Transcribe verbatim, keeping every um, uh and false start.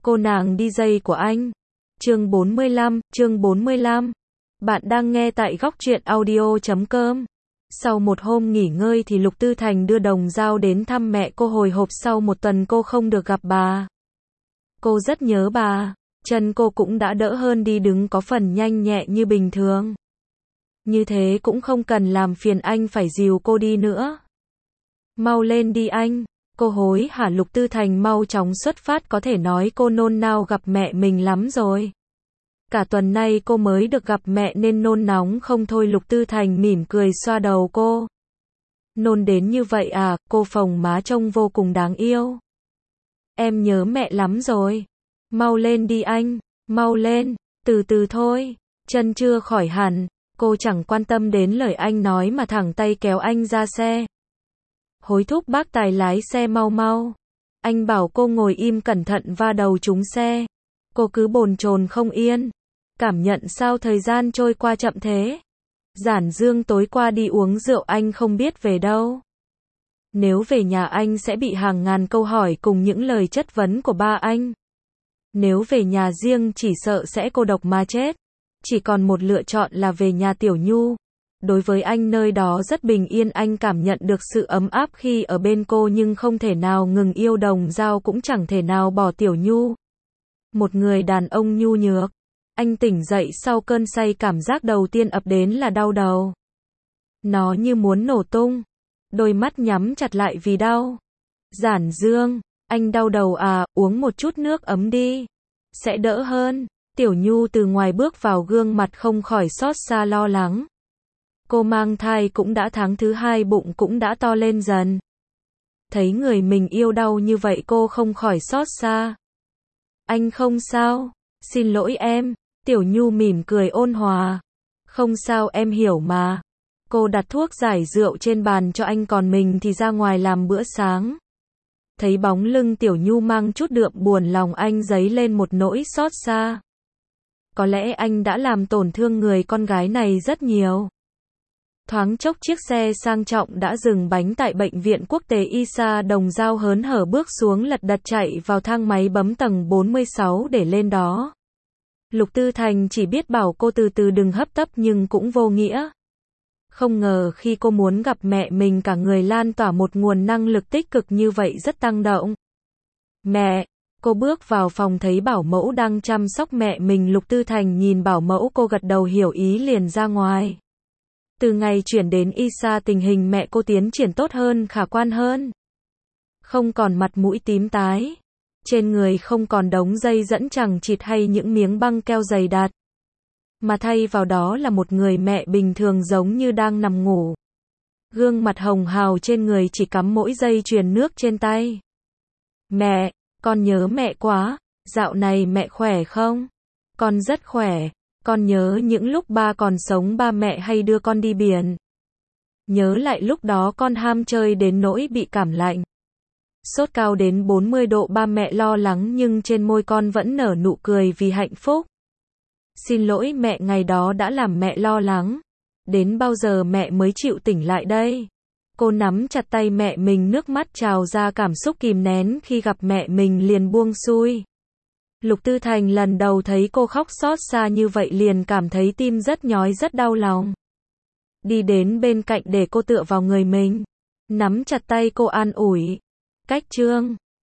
Cô nàng đi dây của anh. Chương bốn mươi lăm, chương bốn mươi lăm. Bạn đang nghe tại góc truyện audio chấm com. Sau một hôm nghỉ ngơi thì Lục Tư Thành đưa Đồng Dao đến thăm mẹ cô, hồi hộp sau một tuần cô không được gặp bà. Cô rất nhớ bà, chân cô cũng đã đỡ hơn, đi đứng có phần nhanh nhẹ như bình thường. Như thế cũng không cần làm phiền anh phải dìu cô đi nữa. Mau lên đi anh. Cô hối hả Lục Tư Thành mau chóng xuất phát, có thể nói cô nôn nao gặp mẹ mình lắm rồi. Cả tuần nay cô mới được gặp mẹ nên nôn nóng không thôi. Lục Tư Thành mỉm cười xoa đầu cô. Nôn đến như vậy à? Cô phồng má trông vô cùng đáng yêu. Em nhớ mẹ lắm rồi. Mau lên đi anh, mau lên, từ từ thôi. Chân chưa khỏi hẳn, cô chẳng quan tâm đến lời anh nói mà thẳng tay kéo anh ra xe. Hối thúc bác tài lái xe mau mau. Anh bảo cô ngồi im cẩn thận va đầu trúng xe. Cô cứ bồn chồn không yên. Cảm nhận sao thời gian trôi qua chậm thế. Giản Dương tối qua đi uống rượu, anh không biết về đâu. Nếu về nhà anh sẽ bị hàng ngàn câu hỏi cùng những lời chất vấn của ba anh. Nếu về nhà riêng chỉ sợ sẽ cô độc mà chết. Chỉ còn một lựa chọn là về nhà Tiểu Nhu. Đối với anh nơi đó rất bình yên, anh cảm nhận được sự ấm áp khi ở bên cô, nhưng không thể nào ngừng yêu Đồng Dao, cũng chẳng thể nào bỏ Tiểu Nhu. Một người đàn ông nhu nhược. Anh tỉnh dậy sau cơn say, cảm giác đầu tiên ập đến là đau đầu. Nó như muốn nổ tung. Đôi mắt nhắm chặt lại vì đau. Giản Dương, anh đau đầu à? Uống một chút nước ấm đi. Sẽ đỡ hơn. Tiểu Nhu từ ngoài bước vào, gương mặt không khỏi xót xa lo lắng. Cô mang thai cũng đã tháng thứ hai, bụng cũng đã to lên dần. Thấy người mình yêu đau như vậy cô không khỏi xót xa. Anh không sao, xin lỗi em. Tiểu Nhu mỉm cười ôn hòa. Không sao, em hiểu mà. Cô đặt thuốc giải rượu trên bàn cho anh, còn mình thì ra ngoài làm bữa sáng. Thấy bóng lưng Tiểu Nhu mang chút đượm buồn, lòng anh dấy lên một nỗi xót xa. Có lẽ anh đã làm tổn thương người con gái này rất nhiều. Thoáng chốc chiếc xe sang trọng đã dừng bánh tại bệnh viện quốc tế i ét a. Đồng Dao hớn hở bước xuống, lật đật chạy vào thang máy, bấm tầng bốn mươi sáu để lên đó. Lục Tư Thành chỉ biết bảo cô từ từ đừng hấp tấp, nhưng cũng vô nghĩa. Không ngờ khi cô muốn gặp mẹ mình, cả người lan tỏa một nguồn năng lực tích cực như vậy, rất tăng động. Mẹ! Cô bước vào phòng thấy bảo mẫu đang chăm sóc mẹ mình. Lục Tư Thành nhìn bảo mẫu, cô gật đầu hiểu ý liền ra ngoài. Từ ngày chuyển đến i ét a, tình hình mẹ cô tiến triển tốt hơn, khả quan hơn. Không còn mặt mũi tím tái. Trên người không còn đống dây dẫn chằng chịt hay những miếng băng keo dày đặc. Mà thay vào đó là một người mẹ bình thường, giống như đang nằm ngủ. Gương mặt hồng hào, trên người chỉ cắm mỗi dây chuyền nước trên tay. Mẹ, con nhớ mẹ quá. Dạo này mẹ khỏe không? Con rất khỏe. Con nhớ những lúc ba còn sống, ba mẹ hay đưa con đi biển. Nhớ lại lúc đó con ham chơi đến nỗi bị cảm lạnh. Sốt cao đến bốn mươi độ, ba mẹ lo lắng nhưng trên môi con vẫn nở nụ cười vì hạnh phúc. Xin lỗi mẹ, ngày đó đã làm mẹ lo lắng. Đến bao giờ mẹ mới chịu tỉnh lại đây? Cô nắm chặt tay mẹ mình, nước mắt trào ra, cảm xúc kìm nén khi gặp mẹ mình liền buông xuôi. Lục Tư Thành lần đầu thấy cô khóc xót xa như vậy liền cảm thấy tim rất nhói, rất đau lòng. Đi đến bên cạnh để cô tựa vào người mình. Nắm chặt tay cô an ủi. Cách Trương,